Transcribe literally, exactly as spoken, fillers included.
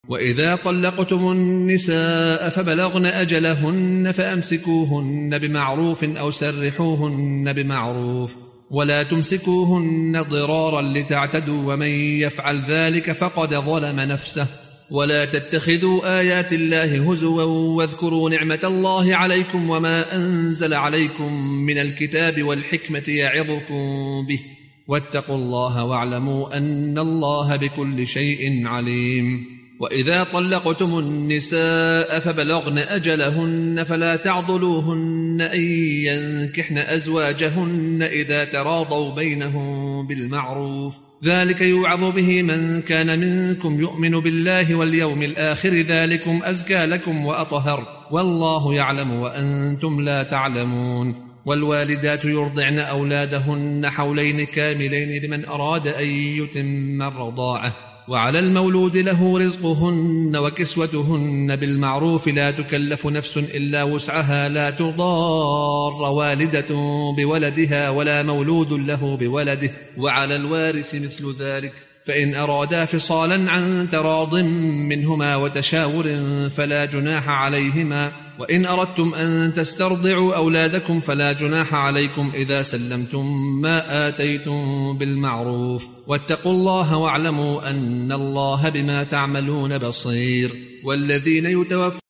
وإذا طلقتم النساء فبلغن أجلهن فأمسكوهن بمعروف أو سرحوهن بمعروف ولا تمسكوهن ضرارا لتعتدوا ومن يفعل ذلك فقد ظلم نفسه. ولا تتخذوا آيات الله هزوا واذكروا نعمة الله عليكم وما أنزل عليكم من الكتاب والحكمة يعظكم به واتقوا الله واعلموا أن الله بكل شيء عليم. وإذا طلقتم النساء فبلغن أجلهن فلا تعضلوهن أن ينكحن أزواجهن إذا تراضوا بينهم بالمعروف ذلك يوعظ به من كان منكم يؤمن بالله واليوم الآخر ذلكم أزكى لكم وأطهر والله يعلم وأنتم لا تعلمون. والوالدات يرضعن أولادهن حولين كاملين لمن أراد أن يتم الرضاعة وعلى المولود له رزقهن وكسوتهن بالمعروف لا تكلف نفس إلا وسعها لا تضار والدة بولدها ولا مولود له بولده وعلى الوارث مثل ذلك فإن أرادا فصالا عن تراض منهما وتشاور فلا جناح عليهما. وإن أردتم أن تسترضعوا أولادكم فلا جناح عليكم إذا سلمتم ما آتيتم بالمعروف واتقوا الله واعلموا أن الله بما تعملون بصير. والذين يتوفون